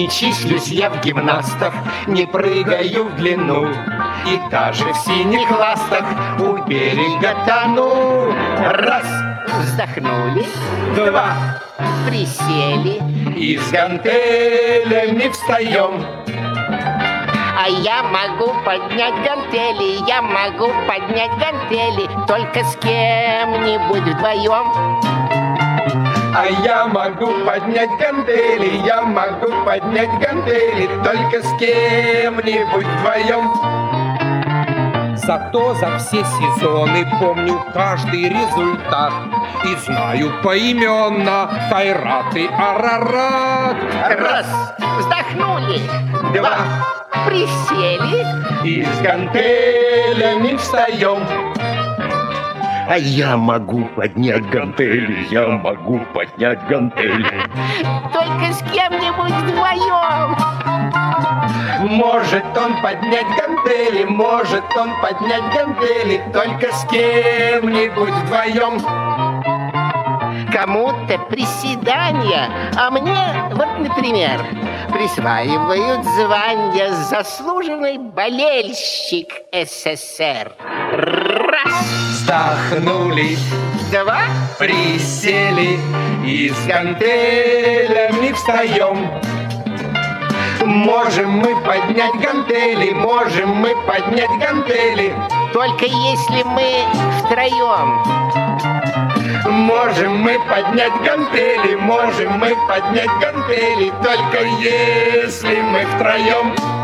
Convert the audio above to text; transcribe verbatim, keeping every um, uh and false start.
Не числюсь я в гимнастах, не прыгаю в длину, и даже в синих ластах у берега тону. Раз, Вздохнули, два, присели, и с гантелями встаем. а я могу поднять гантели, я могу поднять гантели, только с кем-нибудь вдвоем. А я могу поднять гантели, я могу поднять гантели, только с кем-нибудь вдвоем. Зато за все сезоны помню каждый результат и знаю поименно Кайрат и Арарат. Раз, вздохнули, Два, присели, и с гантелями встаем. А я могу поднять гантели, я могу поднять гантели. только с кем-нибудь вдвоем. Может он поднять гантели, может он поднять гантели, только с кем-нибудь вдвоем. Кому-то приседания, а мне, вот, например, присваивают звание заслуженный болельщик СССР. Раз, Вздохнули, два, присели и с гантелями встаем. Можем мы поднять гантели, можем мы поднять гантели, только если мы втроем. можем мы поднять гантели, можем мы поднять гантели, только если мы втроем.